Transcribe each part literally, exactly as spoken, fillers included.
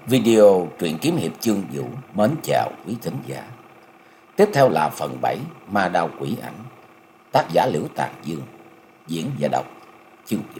Video truyện kiếm hiệp chương vũ mến chào quý thính giả. Tiếp theo là phần bảy Ma Đao Quỷ Ảnh, tác giả Liễu Tàn Dương, diễn và đọc chương vũ.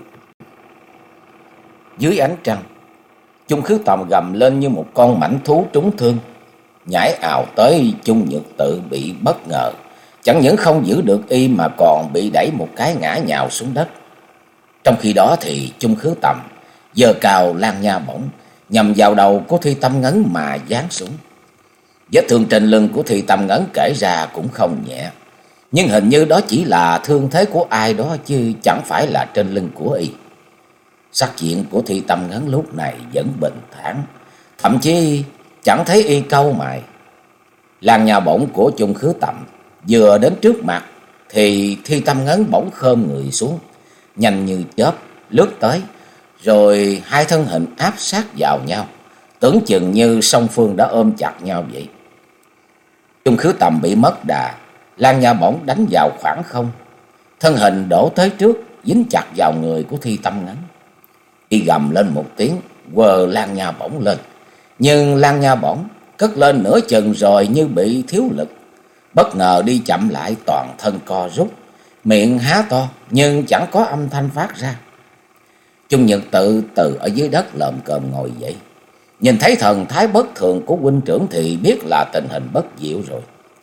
Dưới ánh trăng, Chung Khứ Tầm gầm lên như một con mãnh thú trúng thương, nhảy ào tới Chung Nhược Tự bị bất ngờ, chẳng những không giữ được y mà còn bị đẩy một cái ngã nhào xuống đất. Trong khi đó thì Chung Khứ Tầm giơ cao lan nha bổng nhằm vào đầu của Thi Tâm Ngấn mà giáng xuống. Vết thương trên lưng của Thi Tâm Ngấn kể ra cũng không nhẹ, nhưng hình như đó chỉ là thương thế của ai đó chứ chẳng phải là trên lưng của y. Sắc diện của Thi Tâm Ngấn lúc này vẫn bình thản, thậm chí chẳng thấy y cau mày. Lan nha bổng của Chung Khứ Tầm vừa đến trước mặt thì Thi Tâm Ngấn bỗng khom người xuống, nhanh như chớp lướt tới, rồi hai thân hình áp sát vào nhau, tưởng chừng như song phương đã ôm chặt nhau vậy. Chung Khứ Tầm bị mất đà, lan nha bổng đánh vào khoảng không, thân hình đổ tới trước, dính chặt vào người của Thi Tâm Ngấn. Y gầm lên một tiếng, quờ lan nha bổng lên, nhưng lan nha bổng cất lên nửa chừng rồi như bị thiếu lực, bất ngờ đi chậm lại, toàn thân co rút, miệng há to nhưng chẳng có âm thanh phát ra. Chung Nhược Tự từ ở dưới đất lồm cồm ngồi dậy, nhìn thấy thần thái bất thường của huynh trưởng thì biết là tình hình bất diệu rồi.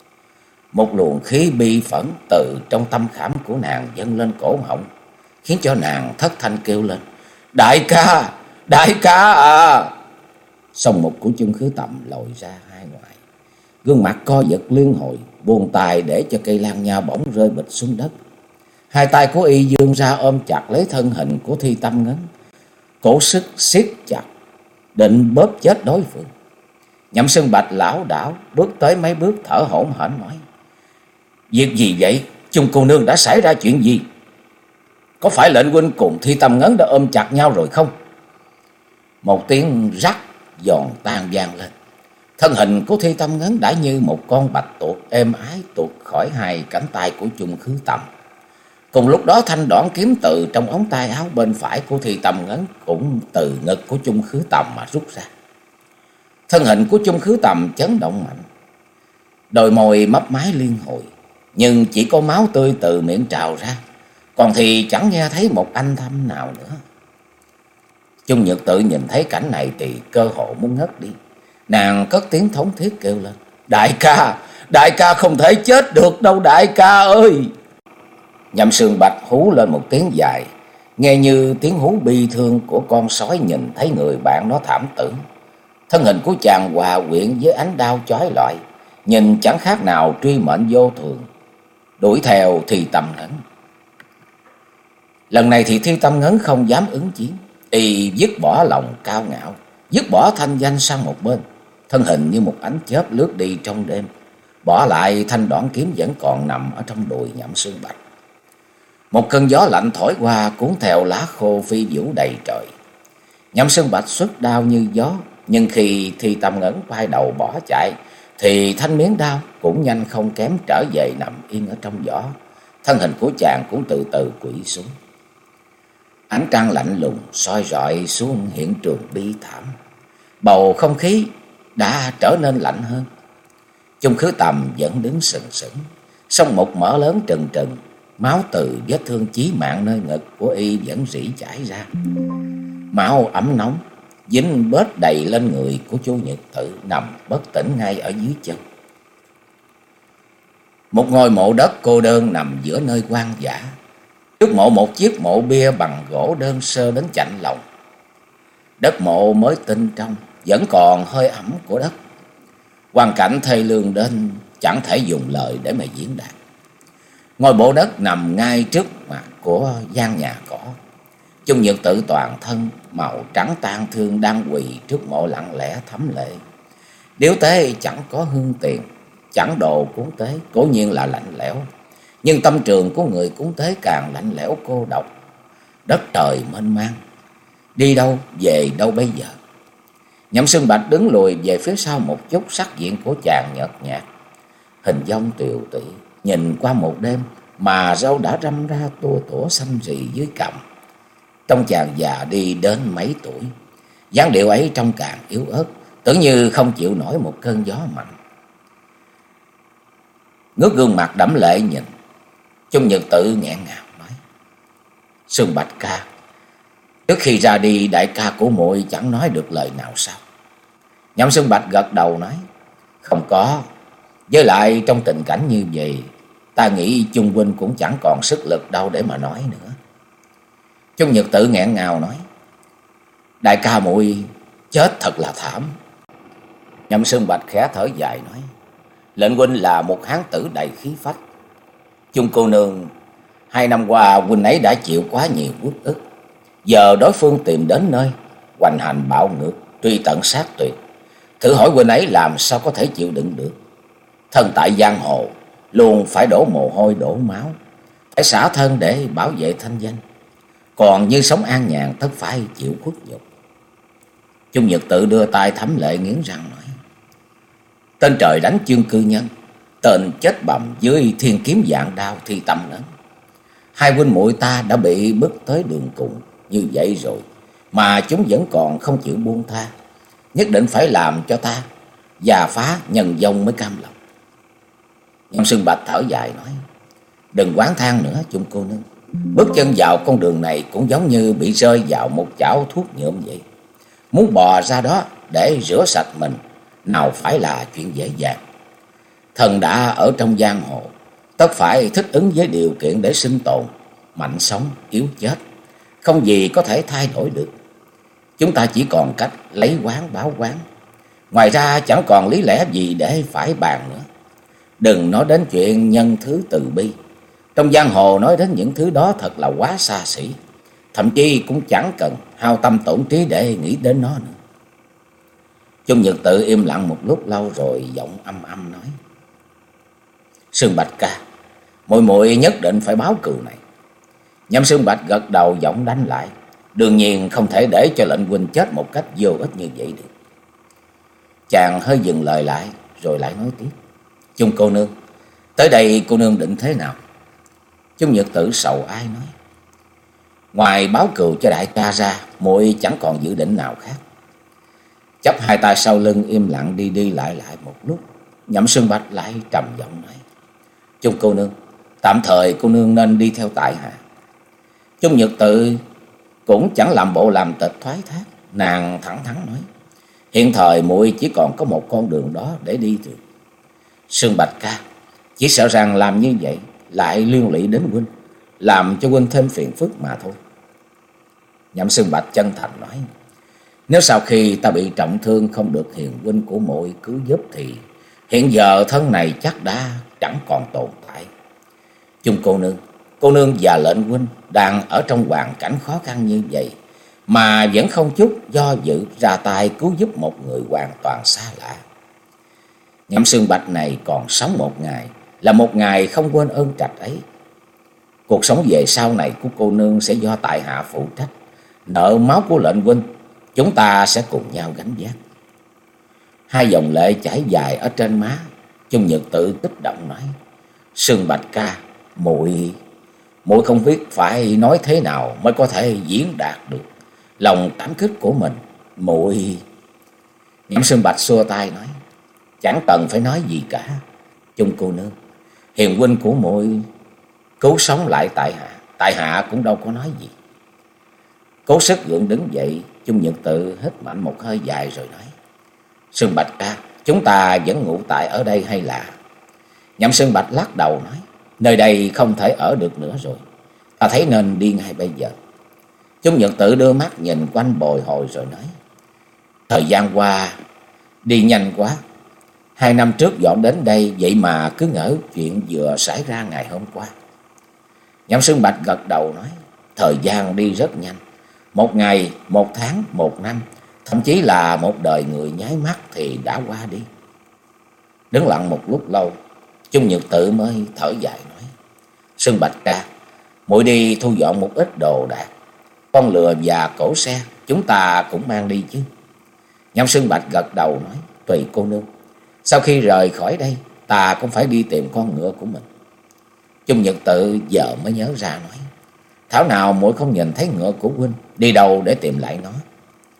Một luồng khí bi phẫn từ trong tâm khảm của nàng dâng lên cổ họng, khiến cho nàng thất thanh kêu lên: "Đại ca, đại ca à!" Song mục của Chung Khứ Tầm lồi ra hai ngoài, gương mặt co giật liên hồi, buông tay để cho cây lan nha bỗng rơi bịch xuống đất. Hai tay của y vươn ra ôm chặt lấy thân hình của Thi Tâm Ngấn, cố sức siết chặt, định bóp chết đối phương. Nhậm Sương Bạch lảo đảo bước tới mấy bước, thở hổn hển nói: "Việc gì vậy? Chung cô nương đã xảy ra chuyện gì? Có phải lệnh huynh cùng Thi Tâm Ngấn đã ôm chặt nhau rồi không?" Một tiếng rắc giòn tan vang lên. Thân hình của Thi Tâm Ngấn đã như một con bạch tuộc êm ái tuột khỏi hai cánh tay của Chung Khứ Tầm. Cùng lúc đó, thanh đoạn kiếm từ trong ống tay áo bên phải của Thi Tâm Ngấn cũng từ ngực của Chung Khứ Tầm mà rút ra. Thân hình của Chung Khứ Tầm chấn động mạnh, đôi môi mấp máy liên hồi, nhưng chỉ có máu tươi từ miệng trào ra, còn thì chẳng nghe thấy một âm thanh nào nữa. Chung Nhược Tự nhìn thấy cảnh này thì cơ hồ muốn ngất đi. Nàng cất tiếng thống thiết kêu lên: "Đại ca, đại ca không thể chết được đâu đại ca ơi!" Nhậm Sương Bạch hú lên một tiếng dài, nghe như tiếng hú bi thương của con sói nhìn thấy người bạn nó thảm tử. Thân hình của chàng hòa quyện với ánh đao chói lọi, nhìn chẳng khác nào truy mệnh vô thường, đuổi theo Thi Tâm Ngấn. Lần này thì Thi Tâm Ngấn không dám ứng chiến, y dứt bỏ lòng cao ngạo, dứt bỏ thanh danh sang một bên, thân hình như một ánh chớp lướt đi trong đêm, bỏ lại thanh đoạn kiếm vẫn còn nằm ở trong đùi Nhậm Sương Bạch. Một cơn gió lạnh thổi qua, cuốn theo lá khô phi vũ đầy trời. Nhậm Sương Bạch xuất đao như gió, nhưng khi Thi Tâm Ngấn quay đầu bỏ chạy thì thanh miếng đao cũng nhanh không kém trở về nằm yên ở trong gió. Thân hình của chàng cũng từ từ quỵ xuống. Ánh trăng lạnh lùng soi rọi xuống hiện trường bi thảm, bầu không khí đã trở nên lạnh hơn. Chung Khứ Tầm vẫn đứng sừng sững, song một mở lớn trừng trừng, máu từ vết thương chí mạng nơi ngực của y vẫn rỉ chảy ra. Máu ấm nóng dính bết đầy lên người của Chu Nhược Tự nằm bất tỉnh ngay ở dưới chân. Một ngôi mộ đất cô đơn nằm giữa nơi hoang dã. Trước mộ một chiếc mộ bia bằng gỗ đơn sơ đến chạnh lòng. Đất mộ mới tinh trong, vẫn còn hơi ẩm của đất. Hoàn cảnh thê lương đến chẳng thể dùng lời để mà diễn đạt. Ngôi mộ đất nằm ngay trước mặt của gian nhà cỏ. Chung Nhược Tự toàn thân màu trắng tang thương đang quỳ trước mộ lặng lẽ thấm lệ. Điếu tế chẳng có hương tiền, chẳng đồ cúng tế, cố nhiên là lạnh lẽo, nhưng tâm trường của người cúng tế càng lạnh lẽo cô độc. Đất trời mênh mang, đi đâu về đâu bây giờ? Nhậm Sương Bạch đứng lùi về phía sau một chút, sắc diện của chàng nhợt nhạt, hình dong tiều tụy, nhìn qua một đêm mà râu đã râm ra tua tủa xanh rì dưới cằm. Trong chàng già đi đến mấy tuổi, dáng điệu ấy trông càng yếu ớt, tưởng như không chịu nổi một cơn gió mạnh. Ngước gương mặt đẫm lệ nhìn, Chung Nhật Tự nghẹn ngào nói: Sương Bạch ca, trước khi ra đi đại ca của muội chẳng nói được lời nào sao? Nhậm Sương Bạch gật đầu nói: Không có, với lại trong tình cảnh như vậy, ta nghĩ Chung huynh cũng chẳng còn sức lực đâu để mà nói nữa. Chung Nhật Tự nghẹn ngào nói: Đại ca muội chết thật là thảm. Nhậm Sương Bạch khẽ thở dài nói: Lệnh huynh là một hán tử đầy khí phách. Chung cô nương, hai năm qua huynh ấy đã chịu quá nhiều uất ức. Giờ đối phương tìm đến nơi, hoành hành bạo ngược, truy tận sát tuyệt. Thử hỏi huynh ấy làm sao có thể chịu đựng được. Thân tại giang hồ, luôn phải đổ mồ hôi đổ máu, phải xả thân để bảo vệ thanh danh. Còn như sống an nhàn tất phải chịu khuất nhục. Chung Nhật Tự đưa tay thấm lệ nghiến răng nói: Tên trời đánh Chương Cư Nhân, tên chết bầm dưới thiên kiếm vạn đao thi tâm ấn. Hai huynh muội ta đã bị bước tới đường cùng như vậy rồi, mà chúng vẫn còn không chịu buông tha. Nhất định phải làm cho ta già phá nhân vong mới cam lòng. Nhậm Sương Bạch thở dài nói: Đừng oán than nữa Chung cô nương. Bước chân vào con đường này cũng giống như bị rơi vào một chảo thuốc nhuộm vậy. Muốn bò ra đó để rửa sạch mình, nào phải là chuyện dễ dàng. Thần đã ở trong giang hồ, tất phải thích ứng với điều kiện để sinh tồn, mạnh sống, yếu chết. Không gì có thể thay đổi được. Chúng ta chỉ còn cách lấy oán báo oán. Ngoài ra chẳng còn lý lẽ gì để phải bàn nữa. Đừng nói đến chuyện nhân thứ từ bi. Trong giang hồ nói đến những thứ đó thật là quá xa xỉ. Thậm chí cũng chẳng cần hao tâm tổn trí để nghĩ đến nó nữa. Chung Nhật Tự im lặng một lúc lâu rồi giọng âm âm nói: Sương Bạch ca, muội muội nhất định phải báo cừu này. Nhậm Sương Bạch gật đầu giọng đánh lại: Đương nhiên không thể để cho lệnh huynh chết một cách vô ích như vậy được. Chàng hơi dừng lời lại rồi lại nói tiếp: Chung cô nương, tới đây cô nương định thế nào? Chung Nhật Tự sầu ai nói: Ngoài báo cừu cho đại ca ra, muội chẳng còn dự định nào khác. Chắp hai tay sau lưng im lặng đi đi lại lại một lúc, Nhậm Sương Bạch lại trầm giọng nói: Chung cô nương, tạm thời cô nương nên đi theo tại hạ. Chung Nhật Tự cũng chẳng làm bộ làm tịch thoái thác, nàng thẳng thắn nói: Hiện thời muội chỉ còn có một con đường đó để đi được. Sương Bạch ca, chỉ sợ rằng làm như vậy lại liên lụy đến huynh, làm cho huynh thêm phiền phức mà thôi. Nhậm Sương Bạch chân thành nói: Nếu sau khi ta bị trọng thương không được hiền huynh của muội cứu giúp thì hiện giờ thân này chắc đã chẳng còn tồn tại. Chung cô nương, cô nương và lệnh huynh đang ở trong hoàn cảnh khó khăn như vậy mà vẫn không chút do dự ra tay cứu giúp một người hoàn toàn xa lạ. Nhậm Sương Bạch này còn sống một ngày là một ngày không quên ơn trạch ấy. Cuộc sống về sau này của cô nương sẽ do tại hạ phụ trách. Nợ máu của lệnh huynh chúng ta sẽ cùng nhau gánh vác. Hai dòng lệ chảy dài ở trên má. Chung Nhật Tự kích động nói: Sương Bạch ca, muội muội không biết phải nói thế nào mới có thể diễn đạt được lòng cảm kích của mình. Muội. Nhậm Sương Bạch xua tay nói: Chẳng cần phải nói gì cả. Chung cô nương, hiền huynh của muội cứu sống lại tại hạ, tại hạ cũng đâu có nói gì. Cố sức gượng đứng dậy, Chung Nhật Tự hít mạnh một hơi dài rồi nói: Sương Bạch ca, chúng ta vẫn ngủ tại ở đây hay là? Nhậm Sương Bạch lắc đầu nói: Nơi đây không thể ở được nữa rồi, ta thấy nên đi ngay bây giờ. Chung Nhật Tự đưa mắt nhìn quanh bồi hồi rồi nói: Thời gian qua đi nhanh quá. Hai năm trước dọn đến đây, vậy mà cứ ngỡ chuyện vừa xảy ra ngày hôm qua. Nhậm Sương Bạch gật đầu nói: Thời gian đi rất nhanh. Một ngày, một tháng, một năm, thậm chí là một đời người nháy mắt thì đã qua đi. Đứng lặng một lúc lâu, Chung Nhật Tự mới thở dài nói: Sương Bạch ca, muội đi thu dọn một ít đồ đạc, con lừa và cổ xe chúng ta cũng mang đi chứ? Nhậm Sương Bạch gật đầu nói: Tùy cô nương. Sau khi rời khỏi đây, ta cũng phải đi tìm con ngựa của mình. Chung Nhật Tự giờ mới nhớ ra nói: Thảo nào muội không nhìn thấy ngựa của huynh, đi đâu để tìm lại nó?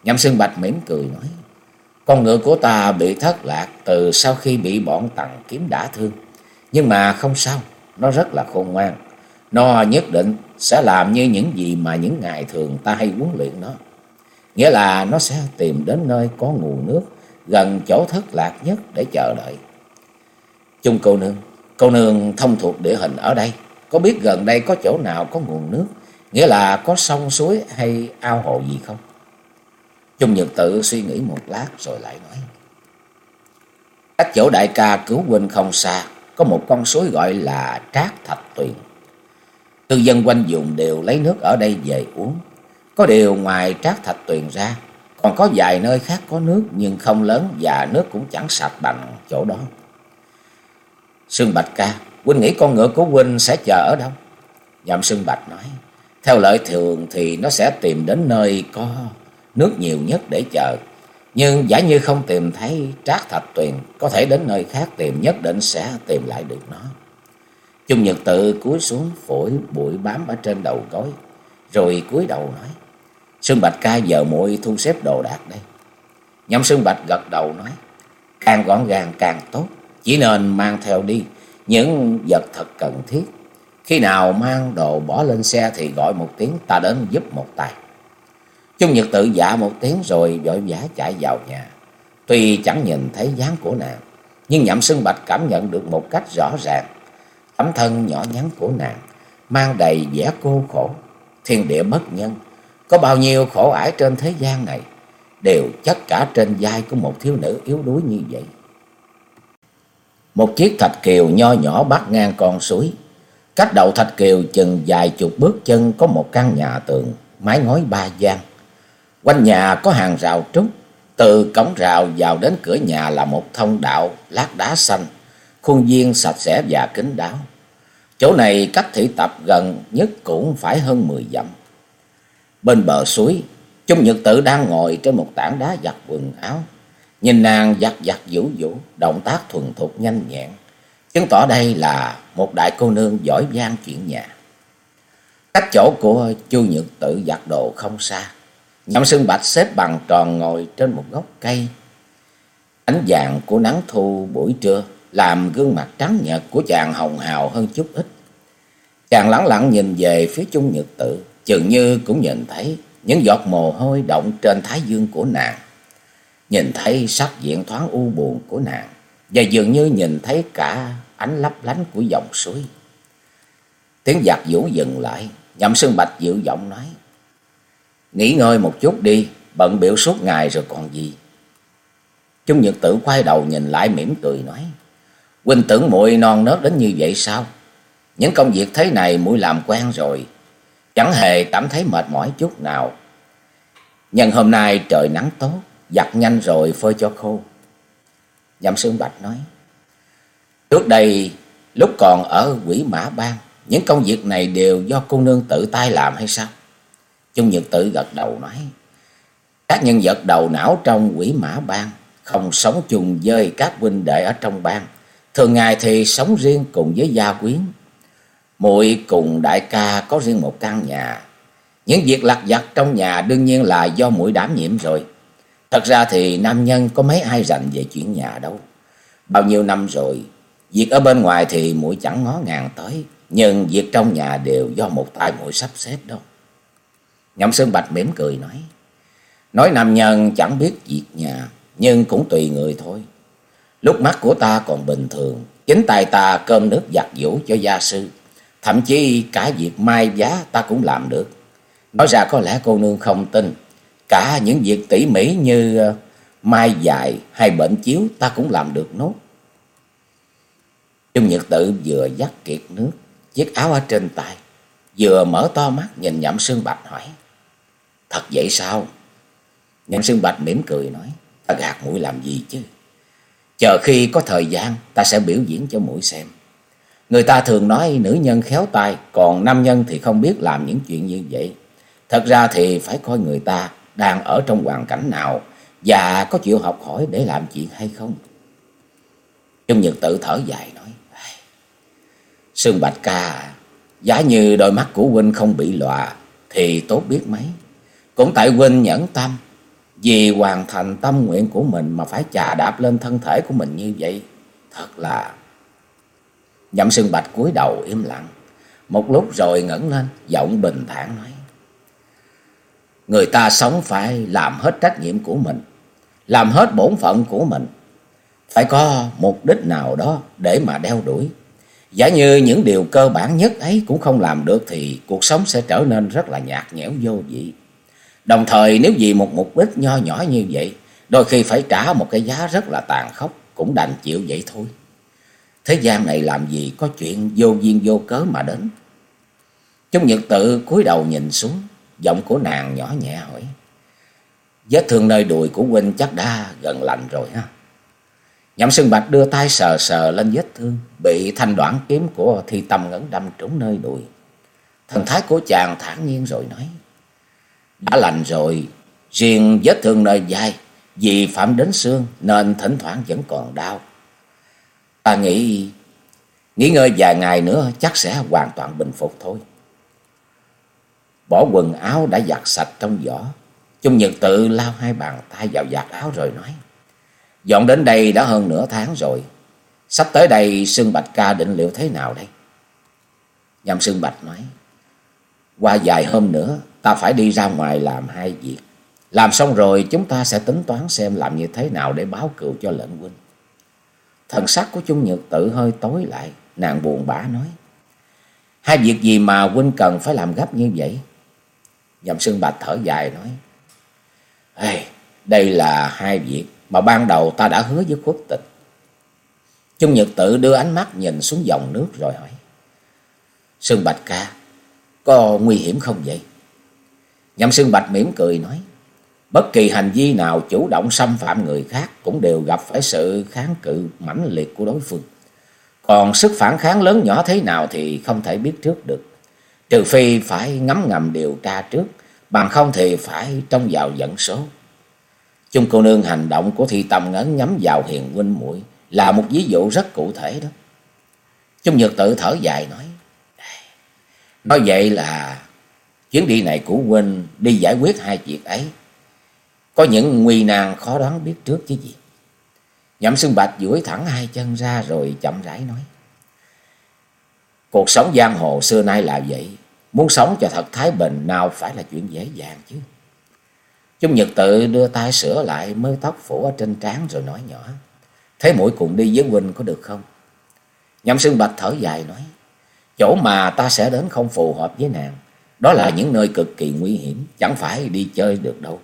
Nhậm Xương Bạch mỉm cười nói: Con ngựa của ta bị thất lạc từ sau khi bị bọn Tằng Kiếm đả thương. Nhưng mà không sao, nó rất là khôn ngoan. Nó nhất định sẽ làm như những gì mà những ngày thường ta hay huấn luyện nó. Nghĩa là nó sẽ tìm đến nơi có nguồn nước gần chỗ thất lạc nhất để chờ đợi. Chung cô nương, cô nương thông thuộc địa hình ở đây, có biết gần đây có chỗ nào có nguồn nước, nghĩa là có sông suối hay ao hồ gì không? Chung Nhật Tự suy nghĩ một lát rồi lại nói: Cách chỗ đại ca cứu huynh không xa, có một con suối gọi là Trác Thạch Tuyền. Cư dân quanh vùng đều lấy nước ở đây về uống. Có điều ngoài Trác Thạch Tuyền ra, còn có vài nơi khác có nước nhưng không lớn và nước cũng chẳng sạch bằng chỗ đó. Sương Bạch ca, huynh nghĩ con ngựa của huynh sẽ chờ ở đâu? Nhậm Sương Bạch nói: Theo lợi thường thì nó sẽ tìm đến nơi có nước nhiều nhất để chờ. Nhưng giả như không tìm thấy Trác Thạch Tuyền, có thể đến nơi khác tìm, nhất định sẽ tìm lại được nó. Chung Nhật Tự cúi xuống phủi bụi bám ở trên đầu gối, rồi cúi đầu nói: Sương Bạch ca, giờ muội thu xếp đồ đạc đây. Nhậm Sương Bạch gật đầu nói: Càng gọn gàng càng tốt, chỉ nên mang theo đi những vật thật cần thiết. Khi nào mang đồ bỏ lên xe thì gọi một tiếng, ta đến giúp một tay. Chung Nhật Tự dạ một tiếng rồi vội vã chạy vào nhà. Tuy chẳng nhìn thấy dáng của nàng, nhưng Nhậm Sương Bạch cảm nhận được một cách rõ ràng tấm thân nhỏ nhắn của nàng mang đầy vẻ cô khổ. Thiên địa bất nhân, có bao nhiêu khổ ải trên thế gian này đều chất cả trên vai của một thiếu nữ yếu đuối như vậy. Một chiếc thạch kiều nho nhỏ bắc ngang con suối. Cách đầu thạch kiều chừng vài chục bước chân có một căn nhà tường mái ngói ba gian. Quanh nhà có hàng rào trúc, từ cổng rào vào đến cửa nhà là một thông đạo lát đá xanh, khuôn viên sạch sẽ và kín đáo. Chỗ này cách thị tập gần nhất cũng phải hơn mười dặm. Bên bờ suối, Chung Nhật Tự đang ngồi trên một tảng đá giặt quần áo. Nhìn nàng giặt giặt vũ vũ, động tác thuần thục nhanh nhẹn, chứng tỏ đây là một đại cô nương giỏi giang chuyện nhà. Cách chỗ của Chu Nhật Tự giặt đồ không xa, Nhậm Sương Bạch xếp bằng tròn ngồi trên một gốc cây. Ánh vàng của nắng thu buổi trưa làm gương mặt trắng nhợt của chàng hồng hào hơn chút ít. Chàng lẳng lặng nhìn về phía Chung Nhật Tự, chừng như cũng nhìn thấy những giọt mồ hôi động trên thái dương của nàng, nhìn thấy sắc diện thoáng u buồn của nàng, và dường như nhìn thấy cả ánh lấp lánh của dòng suối. Tiếng giặt giũ dừng lại, Nhậm Sương Bạch dịu giọng nói: Nghỉ ngơi một chút đi, bận bịu suốt ngày rồi còn gì. Chung Nhật Tự quay đầu nhìn lại mỉm cười nói: Huynh tưởng muội non nớt đến như vậy sao? Những công việc thế này muội làm quen rồi, chẳng hề cảm thấy mệt mỏi chút nào. Nhân hôm nay trời nắng tốt, giặt nhanh rồi phơi cho khô. Nhậm Sương Bạch nói: Trước đây lúc còn ở Quỷ Mã Bang, những công việc này đều do cô nương tự tay làm hay sao? Chung Nhật Tự gật đầu nói: Các nhân vật đầu não trong Quỷ Mã Bang không sống chung với các huynh đệ ở trong bang, thường ngày thì sống riêng cùng với gia quyến. Muội cùng đại ca có riêng một căn nhà, những việc lặt vặt trong nhà đương nhiên là do muội đảm nhiệm rồi. Thật ra thì nam nhân có mấy ai rành về chuyện nhà đâu. Bao nhiêu năm rồi, việc ở bên ngoài thì muội chẳng ngó ngàng tới, nhưng việc trong nhà đều do một tay muội sắp xếp đâu. Nhậm Sương Bạch mỉm cười nói: Nói nam nhân chẳng biết việc nhà, nhưng cũng tùy người thôi. Lúc mắt của ta còn bình thường, chính tay ta cơm nước giặt giũ cho gia sư, thậm chí cả việc mai giá ta cũng làm được. Nói ra có lẽ cô nương không tin, cả những việc tỉ mỉ như mai dài hay bệnh chiếu ta cũng làm được nốt. Chung Nhật Tự vừa dắt kiệt nước chiếc áo ở trên tay, vừa mở to mắt nhìn Nhậm Sương Bạch hỏi: Thật vậy sao? Nhậm Sương Bạch mỉm cười nói: Ta gạt muội làm gì chứ? Chờ khi có thời gian ta sẽ biểu diễn cho muội xem. Người ta thường nói nữ nhân khéo tay, còn nam nhân thì không biết làm những chuyện như vậy. Thật ra thì phải coi người ta đang ở trong hoàn cảnh nào và có chịu học hỏi để làm chuyện hay không. Chung Nhật Tự thở dài nói: Sương Bạch ca, giả như đôi mắt của huynh không bị lòa thì tốt biết mấy. Cũng tại huynh nhẫn tâm Vì hoàn thành tâm nguyện của mình mà phải chà đạp lên thân thể của mình như vậy, thật là... Nhậm Sương Bạch cúi đầu im lặng một lúc rồi ngẩng lên, giọng bình thản nói: người ta sống phải làm hết trách nhiệm của mình, làm hết bổn phận của mình, phải có mục đích nào đó để mà đeo đuổi. Giả như những điều cơ bản nhất ấy cũng không làm được thì cuộc sống sẽ trở nên rất là nhạt nhẽo vô vị. Đồng thời nếu vì một mục đích nho nhỏ như vậy, đôi khi phải trả một cái giá rất là tàn khốc, cũng đành chịu vậy thôi. Thế gian này làm gì có chuyện vô duyên vô cớ mà đến. Chung Nhật Tự cúi đầu nhìn xuống, giọng của nàng nhỏ nhẹ hỏi: vết thương nơi đùi của huynh chắc đã gần lành rồi ha? Nhậm Sương Bạch đưa tay sờ sờ lên vết thương bị thanh đoạn kiếm của Thi Tâm Ngấn đâm trúng nơi đùi. Thần thái của chàng thản nhiên rồi nói: đã lành rồi, riêng vết thương nơi vai vì phạm đến xương nên thỉnh thoảng vẫn còn đau. Ta nghĩ nghỉ ngơi vài ngày nữa chắc sẽ hoàn toàn bình phục thôi. Bỏ quần áo đã giặt sạch trong giỏ, Chung Nhật Tự lao hai bàn tay vào giặt áo rồi nói: dọn đến đây đã hơn nửa tháng rồi, sắp tới đây Sương Bạch ca định liệu thế nào đây? Nhậm Sương Bạch nói: qua vài hôm nữa ta phải đi ra ngoài làm hai việc. Làm xong rồi chúng ta sẽ tính toán xem làm như thế nào để báo cừu cho lệnh huynh. Thần sắc của Chung Nhật Tự hơi tối lại, nàng buồn bã nói: hai việc gì mà huynh cần phải làm gấp như vậy? Nhậm Sương Bạch thở dài nói: ê, đây là hai việc mà ban đầu ta đã hứa với Khuất Tịch. Chung Nhật Tự đưa ánh mắt nhìn xuống dòng nước rồi hỏi: Sương Bạch ca, có nguy hiểm không vậy? Nhậm Sương Bạch mỉm cười nói: bất kỳ hành vi nào chủ động xâm phạm người khác cũng đều gặp phải sự kháng cự mãnh liệt của đối phương. Còn sức phản kháng lớn nhỏ thế nào thì không thể biết trước được, trừ phi phải ngấm ngầm điều tra trước, bằng không thì phải trông vào vận số. Chung cô nương hành động của Thi Tâm Ngấn nhắm vào Hiền huynh muội là một ví dụ rất cụ thể đó. Chung Nhật Tự thở dài nói: nói vậy là chuyến đi này của huynh đi giải quyết hai việc ấy có những nguy nan khó đoán biết trước chứ gì. Nhậm Sương Bạch duỗi thẳng hai chân ra rồi chậm rãi nói: cuộc sống giang hồ xưa nay là vậy, muốn sống cho thật thái bình nào phải là chuyện dễ dàng chứ. Chung Nhật Tự đưa tay sửa lại mớ tóc phủ ở trên trán rồi nói nhỏ: thế muội cùng đi với huynh có được không? Nhậm Sương Bạch thở dài nói: chỗ mà ta sẽ đến không phù hợp với nàng, đó là những nơi cực kỳ nguy hiểm, chẳng phải đi chơi được đâu.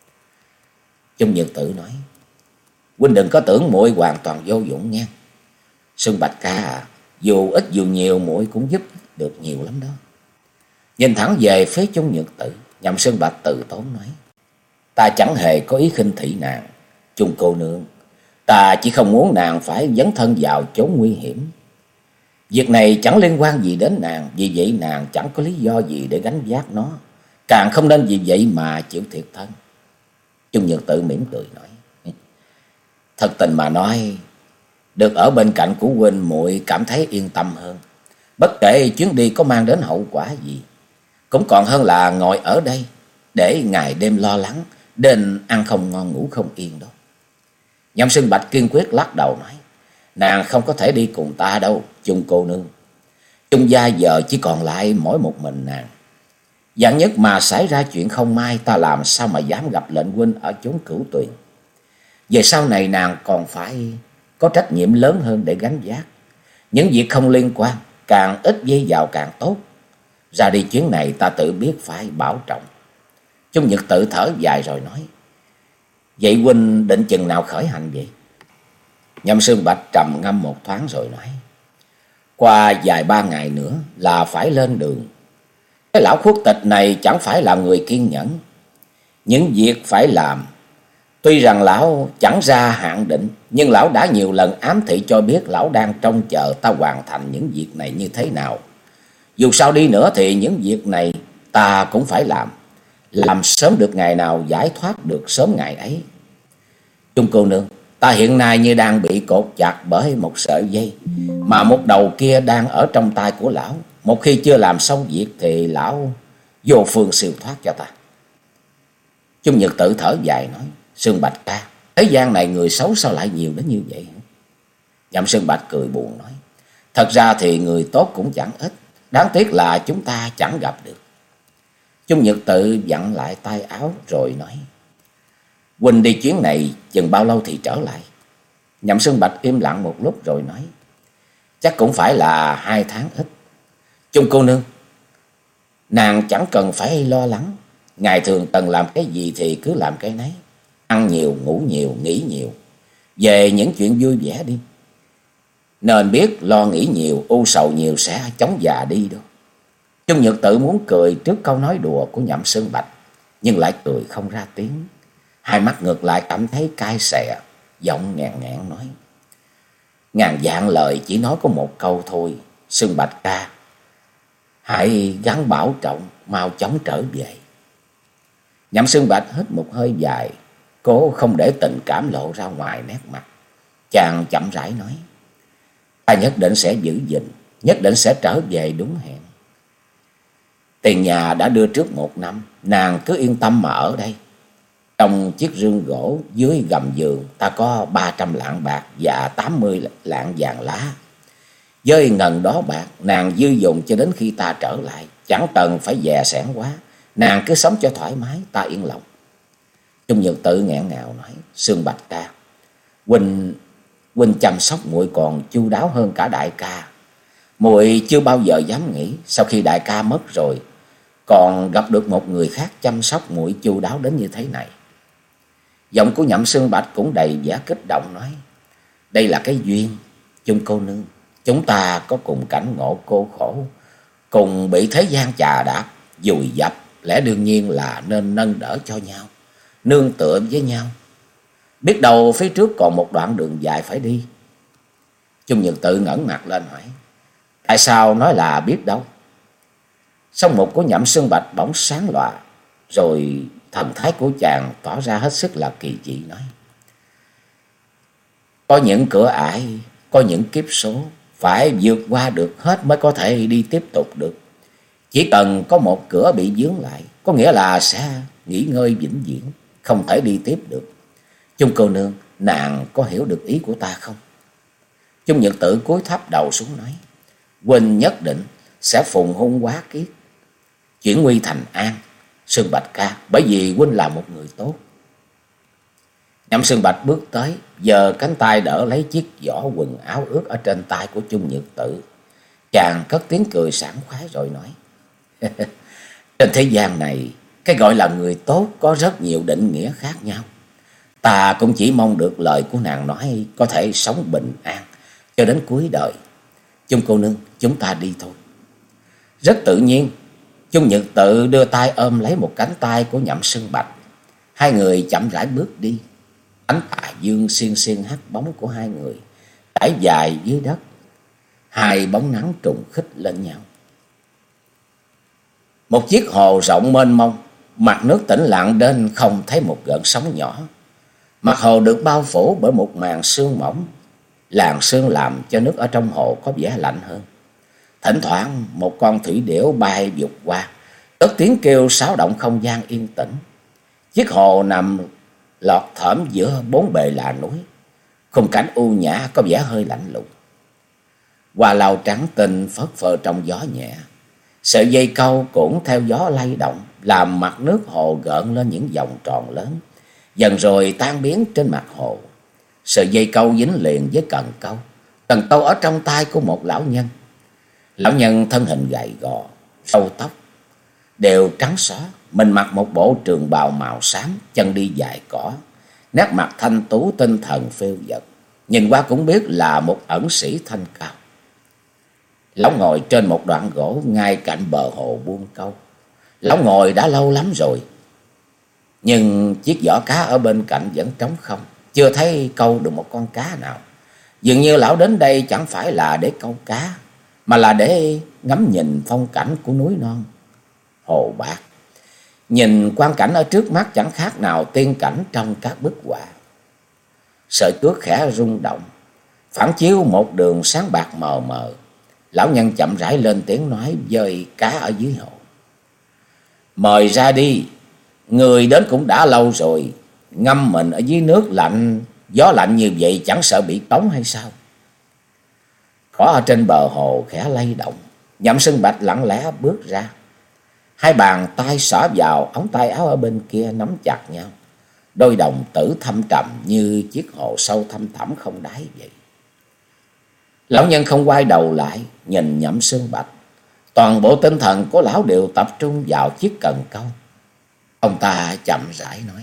Chung Nhật Tự nói: huynh đừng có tưởng muội hoàn toàn vô dụng nha. Sương Bạch ca à, dù ít dù nhiều muội cũng giúp được nhiều lắm đó. Nhìn thẳng về phía Chung Nhật Tự, Nhậm Sương Bạch từ tốn nói: ta chẳng hề có ý khinh thị nàng, Chung cô nương, ta chỉ không muốn nàng phải dấn thân vào chốn nguy hiểm. Việc này chẳng liên quan gì đến nàng, vì vậy nàng chẳng có lý do gì để gánh vác nó, càng không nên vì vậy mà chịu thiệt thân. Chung Nhật Tự mỉm cười nói: thật tình mà nói, được ở bên cạnh của huynh muội cảm thấy yên tâm hơn. Bất kể chuyến đi có mang đến hậu quả gì, cũng còn hơn là ngồi ở đây để ngày đêm lo lắng, đến ăn không ngon ngủ không yên đó. Nhậm Sương Bạch kiên quyết lắc đầu nói: nàng không có thể đi cùng ta đâu, Chung cô nương. Chung gia giờ chỉ còn lại mỗi một mình nàng. Vạn nhất mà xảy ra chuyện không may, ta làm sao mà dám gặp lệnh huynh ở chốn Cửu Tuyền. Về sau này nàng còn phải có trách nhiệm lớn hơn để gánh vác. Những việc không liên quan, càng ít dây vào càng tốt. Ra đi chuyến này ta tự biết phải bảo trọng. Chung Nhật Tự thở dài rồi nói: vậy huynh định chừng nào khởi hành vậy? Nhậm Sương Bạch trầm ngâm một thoáng rồi nói: qua vài ba ngày nữa là phải lên đường. Cái lão Khuất Tịch này chẳng phải là người kiên nhẫn. Những việc phải làm, tuy rằng lão chẳng ra hạn định, nhưng lão đã nhiều lần ám thị cho biết lão đang trông chờ ta hoàn thành những việc này như thế nào. Dù sao đi nữa thì những việc này ta cũng phải làm. Làm sớm được ngày nào giải thoát được sớm ngày ấy. Chung cô nương, ta hiện nay như đang bị cột chặt bởi một sợi dây, mà một đầu kia đang ở trong tay của lão. Một khi chưa làm xong việc thì lão vô phương siêu thoát cho ta. Chung Nhật Tự thở dài nói: Sương Bạch ca, thế gian này người xấu sao lại nhiều đến như vậy? Nhậm Sương Bạch cười buồn nói: Thật ra thì người tốt cũng chẳng ít, đáng tiếc là chúng ta chẳng gặp được. Chung Nhật Tự vặn lại tay áo rồi nói: Huynh đi chuyến này chừng bao lâu thì trở lại? Nhậm Sương Bạch im lặng một lúc rồi nói: Chắc cũng phải là hai tháng ít. Chung cô nương, nàng chẳng cần phải lo lắng. Ngày thường cần làm cái gì thì cứ làm cái nấy. Ăn nhiều, ngủ nhiều, nghỉ nhiều. Về những chuyện vui vẻ đi. Nên biết lo nghĩ nhiều, u sầu nhiều sẽ chóng già đi đó. Chung Nhật Tự muốn cười trước câu nói đùa của Nhậm Sương Bạch, nhưng lại cười không ra tiếng. Hai mắt ngược lại cảm thấy cay xè, giọng ngàn ngạn nói: Ngàn vạn lời chỉ nói có một câu thôi. Sương Bạch ca, hãy gắng bảo trọng, mau chóng trở về. Nhậm Sương Bạch hít một hơi dài, cố không để tình cảm lộ ra ngoài nét mặt. Chàng chậm rãi nói: Ta nhất định sẽ giữ gìn, nhất định sẽ trở về đúng hẹn. Tiền nhà đã đưa trước một năm, nàng cứ yên tâm mà ở đây. Trong chiếc rương gỗ dưới gầm giường ta có ba trăm lạng bạc và tám mươi lạng vàng lá. Với ngần đó bạc, nàng dư dùng cho đến khi ta trở lại, chẳng cần phải dè sẻn quá. Nàng cứ sống cho thoải mái, ta yên lòng. Chung Nhật Tự nghẹn ngào nói: Sương Bạch ca, huynh huynh chăm sóc muội còn chu đáo hơn cả đại ca. Muội chưa bao giờ dám nghĩ sau khi đại ca mất rồi còn gặp được một người khác chăm sóc muội chu đáo đến như thế này. Giọng của Nhậm Sương Bạch cũng đầy vẻ kích động nói: Đây là cái duyên, Chung cô nương. Chúng ta có cùng cảnh ngộ cô khổ, cùng bị thế gian chà đạp, dùi dập, lẽ đương nhiên là nên nâng đỡ cho nhau, nương tựa với nhau. Biết đâu phía trước còn một đoạn đường dài phải đi. Chung Nhật Tự ngẩng mặt lên hỏi: Tại sao nói là biết đâu? Song mục của Nhậm Sương Bạch bỗng sáng lòa, rồi thần thái của chàng tỏ ra hết sức là kỳ dị nói: Có những cửa ải, có những kiếp số phải vượt qua được hết mới có thể đi tiếp tục được. Chỉ cần có một cửa bị vướng lại, có nghĩa là sẽ nghỉ ngơi vĩnh viễn, không thể đi tiếp được. Chung cô nương, nàng có hiểu được ý của ta không? Chung Nhật Tự cúi thấp đầu xuống nói: Huynh nhất định sẽ phùng hung quá kiết, chuyển nguy thành an, Sương Bạch ca, bởi vì huynh là một người tốt. Nhậm Sương Bạch bước tới, giơ cánh tay đỡ lấy chiếc vỏ quần áo ướt ở trên tay của Chung Nhật Tự. Chàng cất tiếng cười sảng khoái rồi nói: Trên thế gian này, cái gọi là người tốt có rất nhiều định nghĩa khác nhau. Ta cũng chỉ mong được lời của nàng nói có thể sống bình an cho đến cuối đời. Chung cô nương, chúng ta đi thôi. Rất tự nhiên, Chung Nhật Tự đưa tay ôm lấy một cánh tay của Nhậm Sương Bạch. Hai người chậm rãi bước đi. Ánh tà dương xiên xiên hắt bóng của hai người trải dài dưới đất. Hai bóng nắng trùng khích lên nhau. Một chiếc hồ rộng mênh mông, mặt nước tĩnh lặng đến không thấy một gợn sóng nhỏ. Mặt hồ được bao phủ bởi một màn sương mỏng. Làn sương làm cho nước ở trong hồ có vẻ lạnh hơn. Thỉnh thoảng một con thủy điểu bay vụt qua, cất tiếng kêu xáo động không gian yên tĩnh. Chiếc hồ nằm lọt thởm giữa bốn bề là núi, khung cảnh u nhã có vẻ hơi lạnh lùng. Hoa lau trắng tinh phất phơ trong gió nhẹ, sợi dây câu cũng theo gió lay động, làm mặt nước hồ gợn lên những vòng tròn lớn, dần rồi tan biến trên mặt hồ. Sợi dây câu dính liền với cần câu, cần câu ở trong tay của một lão nhân. Lão nhân thân hình gầy gò, râu tóc đều trắng xóa, mình mặc một bộ trường bào màu xám, chân đi dài cỏ, nét mặt thanh tú tinh thần phiêu dật, nhìn qua cũng biết là một ẩn sĩ thanh cao. Lão ngồi trên một đoạn gỗ ngay cạnh bờ hồ buông câu. Lão ngồi đã lâu lắm rồi, nhưng chiếc giỏ cá ở bên cạnh vẫn trống không, chưa thấy câu được một con cá nào. Dường như lão đến đây chẳng phải là để câu cá, mà là để ngắm nhìn phong cảnh của núi non, hồ bạc. Nhìn quang cảnh ở trước mắt chẳng khác nào tiên cảnh trong các bức họa. Sợi cước khẽ rung động, phản chiếu một đường sáng bạc mờ mờ. Lão nhân chậm rãi lên tiếng nói với cá ở dưới hồ: Mời ra đi, Người đến cũng đã lâu rồi, ngâm mình ở dưới nước lạnh, gió lạnh như vậy chẳng sợ bị tống hay sao? Cỏ ở trên bờ hồ khẽ lay động. Nhậm Sưng Bạch lặng lẽ bước ra. Hai bàn tay xỏ vào ống tay áo ở bên kia nắm chặt nhau. Đôi đồng tử thâm trầm như chiếc hồ sâu thăm thẳm không đáy vậy. Lão nhân không quay đầu lại nhìn Nhậm Sưng Bạch. Toàn bộ tinh thần của lão đều tập trung vào chiếc cần câu. Ông ta chậm rãi nói: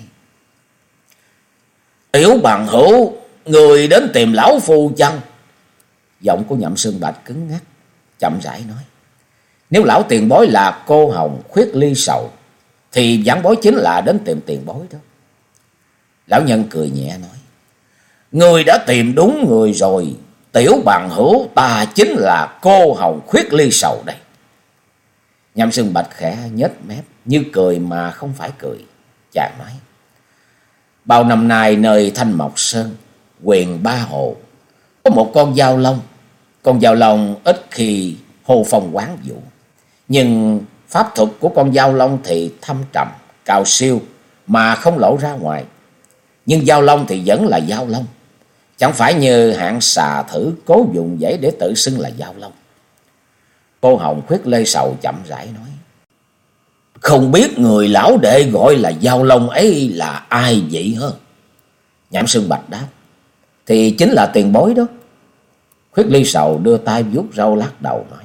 "Tiểu bằng hữu, người đến tìm lão phu chăng?" Giọng của Nhậm Sưng Bạch cứng ngắc, chậm rãi nói: "Nếu lão tiền bối là cô hồng Khuyết Ly Sầu, thì giảng bối chính là đến tìm tiền bối đó." Lão nhân cười nhẹ nói: "Người đã tìm đúng người rồi. Tiểu bằng hữu, ta chính là cô hồng Khuyết Ly Sầu đây." Nhậm Sưng Bạch khẽ nhếch mép như cười mà không phải cười. Chàng nói: "Bao năm nay nơi Thanh Mộc Sơn, huyện Ba Hồ, có một con dao long. Con dao long ít khi hô phong quán vũ, nhưng pháp thuật của con dao long thì thâm trầm, cao siêu mà không lộ ra ngoài. Nhưng dao long thì vẫn là dao long, chẳng phải như hạng xà thử cố dùng dãy để tự xưng là dao long." Cô hồng Khuyết Lê Sầu chậm rãi nói: "Không biết người lão đệ gọi là dao long ấy là ai vậy hả?" Nhậm Sưng Bạch đáp: "Thì chính là tiền bối đó." Khuyết Ly Sầu đưa tay vuốt râu lắc đầu nói: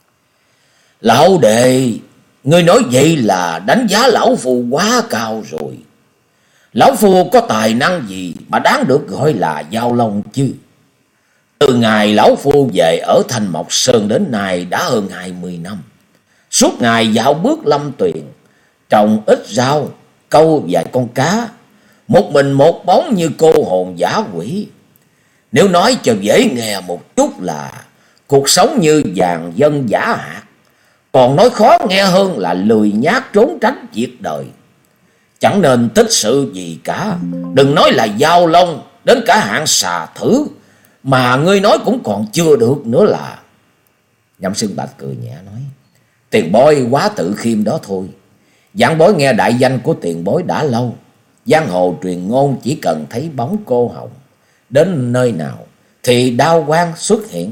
"Lão đệ, ngươi nói vậy là đánh giá lão phu quá cao rồi. Lão phu có tài năng gì mà đáng được gọi là dao long chứ? Từ ngày lão phu về ở Thanh Mộc Sơn đến nay đã hơn hai mươi năm. Suốt ngày dạo bước lâm tuyền, trồng ít rau, câu vài con cá, một mình một bóng như cô hồn dã quỷ. Nếu nói cho dễ nghe một chút là cuộc sống như vàng dân dã hạt, còn nói khó nghe hơn là lười nhác trốn tránh việc đời. Chẳng nên tích sự gì cả. Đừng nói là dao long, đến cả hạng xà thử mà ngươi nói cũng còn chưa được nữa là." Nhậm Sưng Bạch cười nhẹ nói: "Tiền bối quá tự khiêm đó thôi. Giảng bối nghe đại danh của tiền bối đã lâu. Giang hồ truyền ngôn chỉ cần thấy bóng cô hồng đến nơi nào thì đao quang xuất hiện,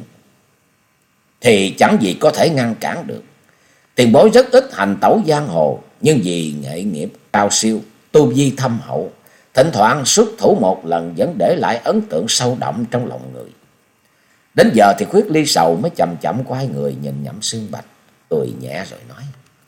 thì chẳng gì có thể ngăn cản được. Tiền bối rất ít hành tẩu giang hồ, nhưng vì nghệ nghiệp cao siêu, tu vi thâm hậu, thỉnh thoảng xuất thủ một lần vẫn để lại ấn tượng sâu đậm trong lòng người." Đến giờ thì Khuyết Ly Sầu mới chậm chậm quay người nhìn Nhậm Sưng Bạch, cười nhẹ rồi nói: